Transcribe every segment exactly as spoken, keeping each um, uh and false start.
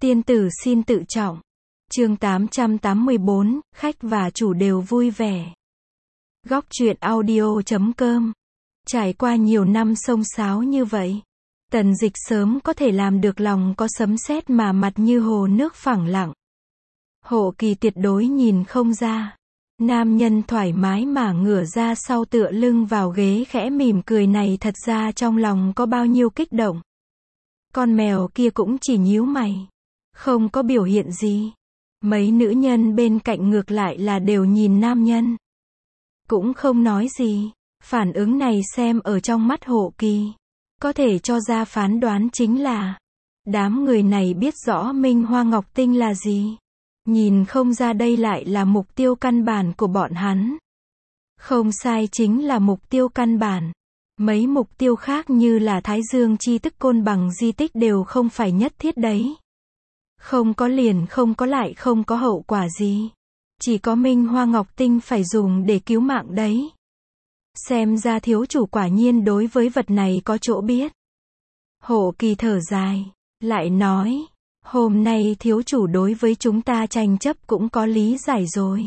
Tiên tử xin tự trọng. Chương tám trăm tám mươi bốn, khách và chủ đều vui vẻ. Góc truyện audio chấm com. Trải qua nhiều năm xông xáo như vậy, Tần Dịch sớm có thể làm được lòng có sấm sét mà mặt như hồ nước phẳng lặng. Hộ Kỳ tuyệt đối nhìn không ra. Nam nhân thoải mái mà ngửa ra sau tựa lưng vào ghế khẽ mỉm cười này thật ra trong lòng có bao nhiêu kích động. Con mèo kia cũng chỉ nhíu mày, không có biểu hiện gì. Mấy nữ nhân bên cạnh ngược lại là đều nhìn nam nhân, cũng không nói gì. Phản ứng này xem ở trong mắt Hộ Kỳ, có thể cho ra phán đoán chính là đám người này biết rõ Minh Hoa Ngọc Tinh là gì. Nhìn không ra đây lại là mục tiêu căn bản của bọn hắn. Không sai, chính là mục tiêu căn bản. Mấy mục tiêu khác như là Thái Dương chi tức Côn Bằng di tích đều không phải nhất thiết đấy. Không có liền không có lại không có hậu quả gì. Chỉ có Minh Hoa Ngọc Tinh phải dùng để cứu mạng đấy. Xem ra thiếu chủ quả nhiên đối với vật này có chỗ biết. Hộ Kỳ thở dài, lại nói, hôm nay thiếu chủ đối với chúng ta tranh chấp cũng có lý giải rồi.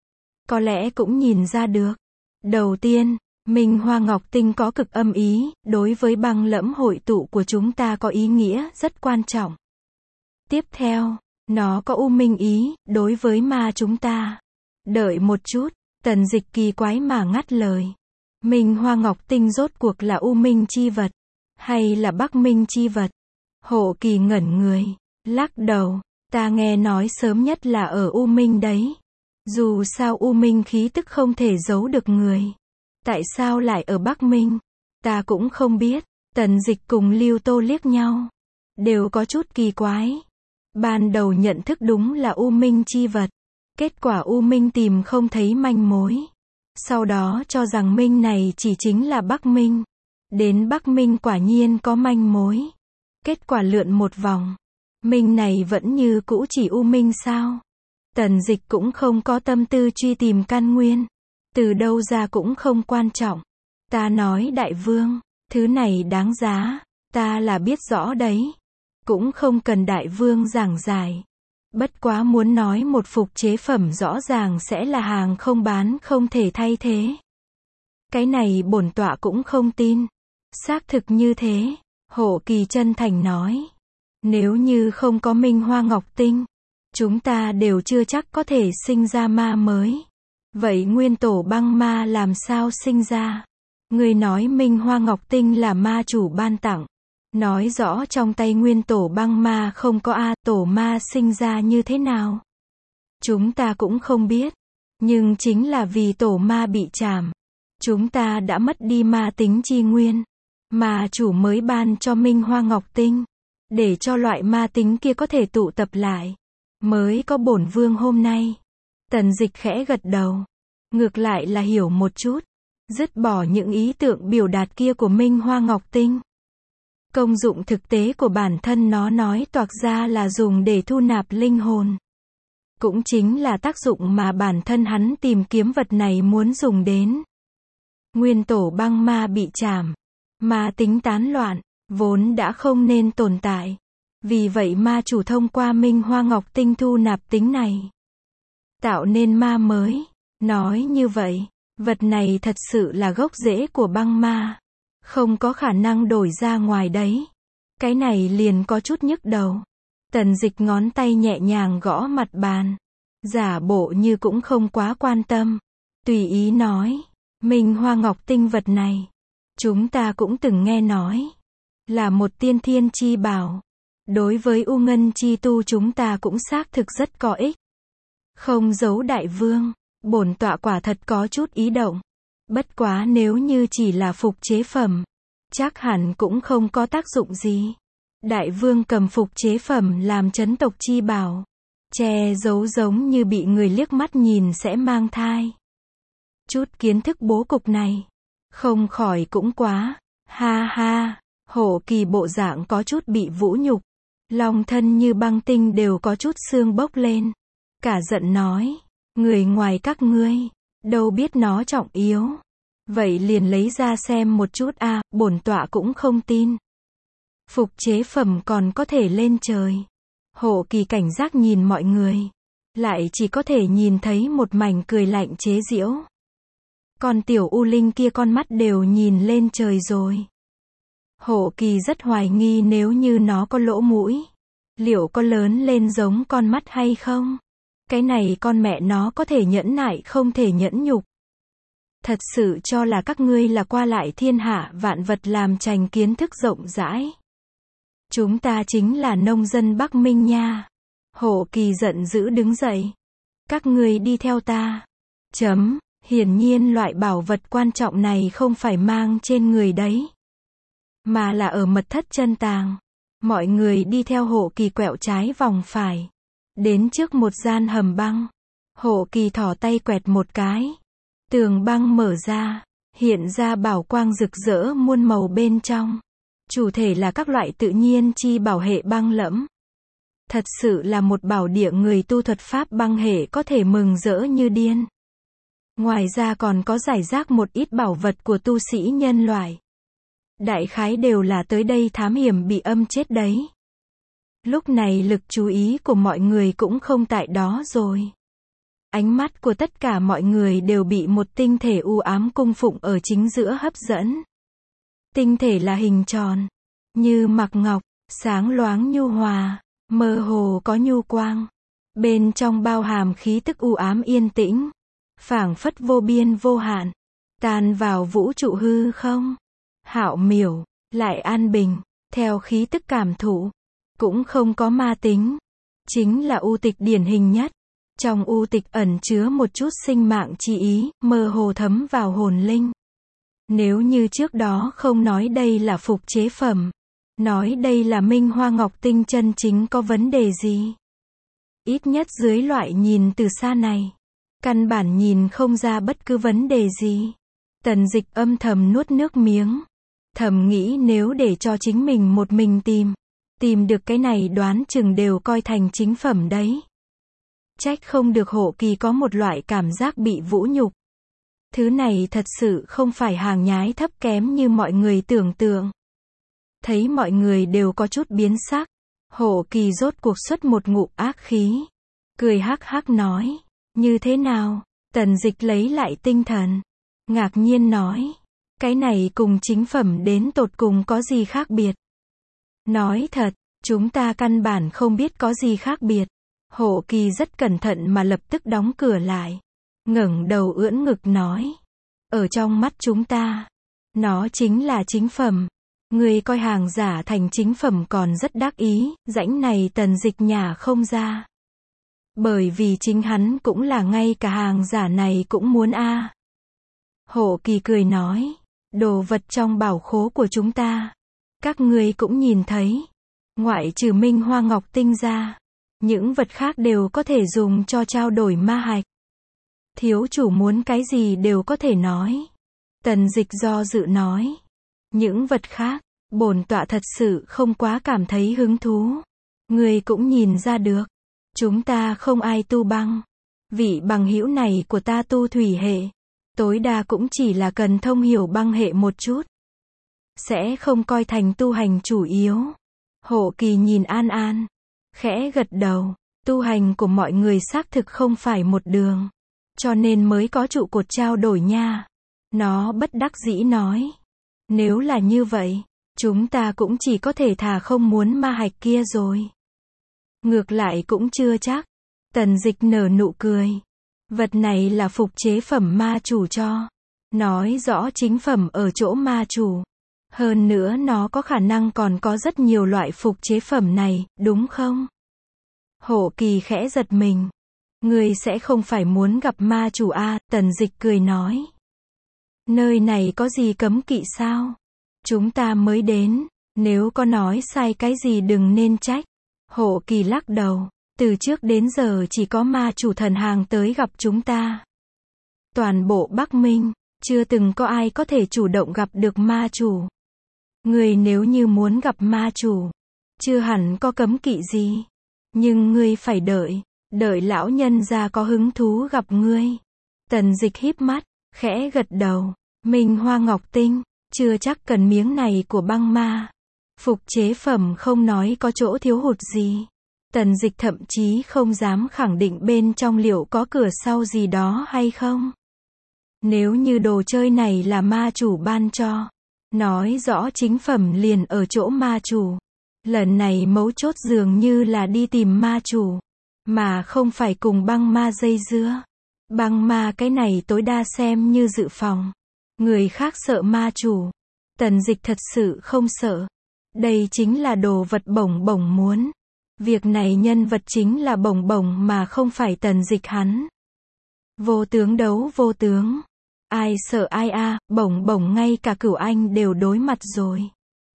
Có lẽ cũng nhìn ra được. Đầu tiên, Minh Hoa Ngọc Tinh có cực âm ý, đối với băng lẫm hội tụ của chúng ta có ý nghĩa rất quan trọng. Tiếp theo, nó có u minh ý, đối với ma chúng ta. Đợi một chút, Tần Dịch kỳ quái mà ngắt lời. Minh Hoa Ngọc Tinh rốt cuộc là u minh chi vật, hay là bắc minh chi vật? Hộ Kỳ ngẩn người, lắc đầu, ta nghe nói sớm nhất là ở u minh đấy. Dù sao u minh khí tức không thể giấu được người. Tại sao lại ở bắc minh? Ta cũng không biết. Tần Dịch cùng Lưu Tô liếc nhau, đều có chút kỳ quái. Ban đầu nhận thức đúng là u minh chi vật, kết quả u minh tìm không thấy manh mối. Sau đó cho rằng minh này chỉ chính là bắc minh. Đến bắc minh quả nhiên có manh mối. Kết quả lượn một vòng, minh này vẫn như cũ chỉ u minh sao? Tần Dịch cũng không có tâm tư truy tìm căn nguyên. Từ đâu ra cũng không quan trọng. Ta nói đại vương, thứ này đáng giá, ta là biết rõ đấy. Cũng không cần đại vương giảng giải. Bất quá muốn nói một phục chế phẩm rõ ràng sẽ là hàng không bán không thể thay thế. Cái này bổn tọa cũng không tin. Xác thực như thế, Hộ Kỳ chân thành nói. Nếu như không có Minh Hoa Ngọc Tinh, chúng ta đều chưa chắc có thể sinh ra ma mới. Vậy nguyên tổ băng ma làm sao sinh ra? Người nói Minh Hoa Ngọc Tinh là ma chủ ban tặng. Nói rõ trong tay nguyên tổ băng ma không có a, tổ ma sinh ra như thế nào? Chúng ta cũng không biết. Nhưng chính là vì tổ ma bị trảm, chúng ta đã mất đi ma tính chi nguyên. Ma chủ mới ban cho Minh Hoa Ngọc Tinh, để cho loại ma tính kia có thể tụ tập lại, mới có bổn vương hôm nay. Tần Dịch khẽ gật đầu, ngược lại là hiểu một chút, dứt bỏ những ý tượng biểu đạt kia của Minh Hoa Ngọc Tinh. Công dụng thực tế của bản thân nó nói toạc ra là dùng để thu nạp linh hồn. Cũng chính là tác dụng mà bản thân hắn tìm kiếm vật này muốn dùng đến. Nguyên tổ băng ma bị trảm, ma tính tán loạn, vốn đã không nên tồn tại. Vì vậy ma chủ thông qua Minh Hoa Ngọc Tinh thu nạp tính này, tạo nên ma mới. Nói như vậy, vật này thật sự là gốc rễ của băng ma, không có khả năng đổi ra ngoài đấy. Cái này liền có chút nhức đầu. Tần Dịch ngón tay nhẹ nhàng gõ mặt bàn, giả bộ như cũng không quá quan tâm, tùy ý nói. Minh Hoa Ngọc Tinh vật này, chúng ta cũng từng nghe nói, là một tiên thiên chi bảo. Đối với U Ngân chi tu chúng ta cũng xác thực rất có ích. Không giấu đại vương, bổn tọa quả thật có chút ý động. Bất quá nếu như chỉ là phục chế phẩm, chắc hẳn cũng không có tác dụng gì. Đại vương cầm phục chế phẩm làm trấn tộc chi bảo, che giấu giống như bị người liếc mắt nhìn sẽ mang thai. Chút kiến thức bố cục này, không khỏi cũng quá. Ha ha, Hộ Kỳ bộ dạng có chút bị vũ nhục. Lòng thân như băng tinh đều có chút xương bốc lên. Cả giận nói, người ngoài các ngươi, đâu biết nó trọng yếu. Vậy liền lấy ra xem một chút a, à, bổn tọa cũng không tin. Phục chế phẩm còn có thể lên trời. Hộ Kỳ cảnh giác nhìn mọi người. Lại chỉ có thể nhìn thấy một mảnh cười lạnh chế giễu. Con tiểu U Linh kia con mắt đều nhìn lên trời rồi. Hộ Kỳ rất hoài nghi nếu như nó có lỗ mũi. Liệu có lớn lên giống con mắt hay không? Cái này con mẹ nó có thể nhẫn nại không thể nhẫn nhục. Thật sự cho là các ngươi là qua lại thiên hạ vạn vật làm trành kiến thức rộng rãi. Chúng ta chính là nông dân Bắc Minh nha. Hộ Kỳ giận dữ đứng dậy. Các ngươi đi theo ta. Chấm, hiển nhiên loại bảo vật quan trọng này không phải mang trên người đấy. Mà là ở mật thất chân tàng. Mọi người đi theo Hộ Kỳ quẹo trái vòng phải. Đến trước một gian hầm băng. Hộ Kỳ thỏ tay quẹt một cái. Tường băng mở ra. Hiện ra bảo quang rực rỡ muôn màu bên trong. Chủ thể là các loại tự nhiên chi bảo hệ băng lẫm. Thật sự là một bảo địa người tu thuật pháp băng hệ có thể mừng rỡ như điên. Ngoài ra còn có giải rác một ít bảo vật của tu sĩ nhân loại. Đại khái đều là tới đây thám hiểm bị âm chết đấy. Lúc này lực chú ý của mọi người cũng không tại đó rồi. Ánh mắt của tất cả mọi người đều bị một tinh thể u ám cung phụng ở chính giữa hấp dẫn. Tinh thể là hình tròn, như mặc ngọc, sáng loáng nhu hòa, mơ hồ có nhu quang. Bên trong bao hàm khí tức u ám yên tĩnh, phảng phất vô biên vô hạn, tan vào vũ trụ hư không. Hạo miểu, lại an bình, theo khí tức cảm thụ, cũng không có ma tính. Chính là u tịch điển hình nhất. Trong u tịch ẩn chứa một chút sinh mạng chi ý, mơ hồ thấm vào hồn linh. Nếu như trước đó không nói đây là phục chế phẩm, nói đây là Minh Hoa Ngọc Tinh chân chính có vấn đề gì? Ít nhất dưới loại nhìn từ xa này, căn bản nhìn không ra bất cứ vấn đề gì. Tần Dịch âm thầm nuốt nước miếng, thầm nghĩ nếu để cho chính mình một mình tìm, tìm được cái này đoán chừng đều coi thành chính phẩm đấy. Trách không được Hộ Kỳ có một loại cảm giác bị vũ nhục. Thứ này thật sự không phải hàng nhái thấp kém như mọi người tưởng tượng. Thấy mọi người đều có chút biến sắc, Hộ Kỳ rốt cuộc xuất một ngụm ác khí. Cười hắc hắc nói, như thế nào? Tần Dịch lấy lại tinh thần, ngạc nhiên nói, cái này cùng chính phẩm đến tột cùng có gì khác biệt? Nói thật, chúng ta căn bản không biết có gì khác biệt. Hộ Kỳ rất cẩn thận mà lập tức đóng cửa lại. Ngẩng đầu ưỡn ngực nói, ở trong mắt chúng ta, nó chính là chính phẩm. Người coi hàng giả thành chính phẩm còn rất đắc ý, rãnh này Tần Dịch nhả không ra. Bởi vì chính hắn cũng là ngay cả hàng giả này cũng muốn a. À. Hộ Kỳ cười nói, đồ vật trong bảo khố của chúng ta, các ngươi cũng nhìn thấy, ngoại trừ Minh Hoa Ngọc Tinh ra, những vật khác đều có thể dùng cho trao đổi ma hạch. Thiếu chủ muốn cái gì đều có thể nói. Tần Dịch do dự nói, những vật khác, bổn tọa thật sự không quá cảm thấy hứng thú. Người cũng nhìn ra được, chúng ta không ai tu băng. Vị bằng hữu này của ta tu thủy hệ, tối đa cũng chỉ là cần thông hiểu băng hệ một chút, sẽ không coi thành tu hành chủ yếu. Hộ Kỳ nhìn An An, khẽ gật đầu, tu hành của mọi người xác thực không phải một đường, cho nên mới có trụ cột trao đổi nha. Nó bất đắc dĩ nói, nếu là như vậy, chúng ta cũng chỉ có thể thà không muốn ma hạch kia rồi. Ngược lại cũng chưa chắc. Tần Dịch nở nụ cười, vật này là phục chế phẩm ma chủ cho, nói rõ chính phẩm ở chỗ ma chủ. Hơn nữa nó có khả năng còn có rất nhiều loại phục chế phẩm này, đúng không? Hộ Kỳ khẽ giật mình. Ngươi sẽ không phải muốn gặp ma chủ a? À, Tần Dịch cười nói. Nơi này có gì cấm kỵ sao? Chúng ta mới đến, nếu có nói sai cái gì đừng nên trách. Hộ Kỳ lắc đầu, từ trước đến giờ chỉ có ma chủ thần hàng tới gặp chúng ta. Toàn bộ Bắc Minh, chưa từng có ai có thể chủ động gặp được ma chủ. Ngươi nếu như muốn gặp ma chủ, chưa hẳn có cấm kỵ gì. Nhưng ngươi phải đợi, đợi lão nhân gia có hứng thú gặp ngươi. Tần Dịch híp mắt, khẽ gật đầu. Minh Hoa Ngọc Tinh, chưa chắc cần miếng này của băng ma. Phục chế phẩm không nói có chỗ thiếu hụt gì. Tần Dịch thậm chí không dám khẳng định bên trong liệu có cửa sau gì đó hay không. Nếu như đồ chơi này là ma chủ ban cho, nói rõ chính phẩm liền ở chỗ ma chủ. Lần này mấu chốt dường như là đi tìm ma chủ, mà không phải cùng băng ma dây dưa. Băng ma cái này tối đa xem như dự phòng. Người khác sợ ma chủ, Tần Dịch thật sự không sợ. Đây chính là đồ vật bổng bổng muốn. Việc này nhân vật chính là bổng bổng mà không phải Tần Dịch hắn. Vô tướng đấu vô tướng. Ai sợ ai a, à, bổng bổng ngay cả Cửu Anh đều đối mặt rồi.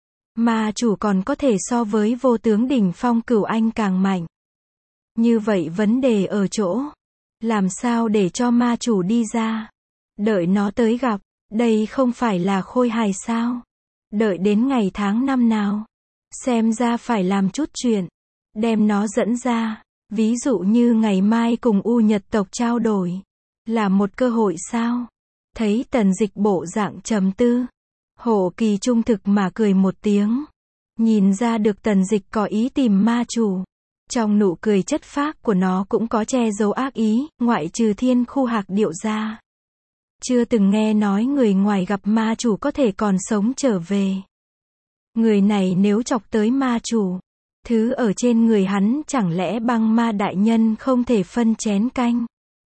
Ma chủ còn có thể so với vô tướng đỉnh phong Cửu Anh càng mạnh. Như vậy vấn đề ở chỗ, làm sao để cho ma chủ đi ra? Đợi nó tới gặp, đây không phải là khôi hài sao? Đợi đến ngày tháng năm nào? Xem ra phải làm chút chuyện, đem nó dẫn ra, ví dụ như ngày mai cùng U Nhật tộc trao đổi, là một cơ hội sao? Thấy Tần Dịch bộ dạng trầm tư, Hổ Kỳ trung thực mà cười một tiếng, nhìn ra được Tần Dịch có ý tìm ma chủ. Trong nụ cười chất phác của nó cũng có che giấu ác ý, ngoại trừ Thiên Khu Hạc Điệu ra. Chưa từng nghe nói người ngoài gặp ma chủ có thể còn sống trở về. Người này nếu chọc tới ma chủ, thứ ở trên người hắn chẳng lẽ băng ma đại nhân không thể phân chén canh.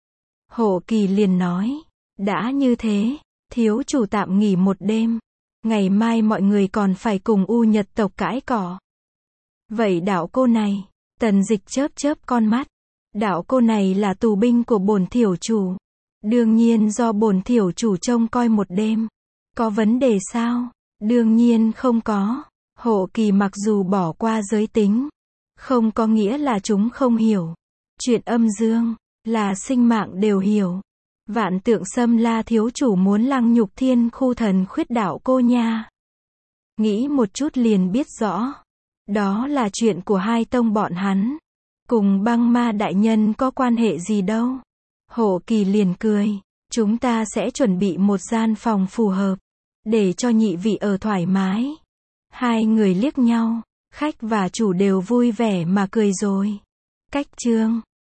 Hổ Kỳ liền nói, đã như thế, thiếu chủ tạm nghỉ một đêm, ngày mai mọi người còn phải cùng U Nhật tộc cãi cỏ. Vậy đạo cô này, Tần Dịch chớp chớp con mắt, đạo cô này là tù binh của bổn thiểu chủ, đương nhiên do bổn thiểu chủ trông coi một đêm. Có vấn đề sao? Đương nhiên không có. Hổ Kỳ mặc dù bỏ qua giới tính, không có nghĩa là chúng không hiểu. Chuyện âm dương, là sinh mạng đều hiểu. Vạn Tượng Sâm La thiếu chủ muốn lăng nhục Thiên Khu thần khuyết đạo cô nha. Nghĩ một chút liền biết rõ. Đó là chuyện của hai tông bọn hắn. Cùng băng ma đại nhân có quan hệ gì đâu. Hổ Kỳ liền cười. Chúng ta sẽ chuẩn bị một gian phòng phù hợp, để cho nhị vị ở thoải mái. Hai người liếc nhau, khách và chủ đều vui vẻ mà cười rồi. Cách chương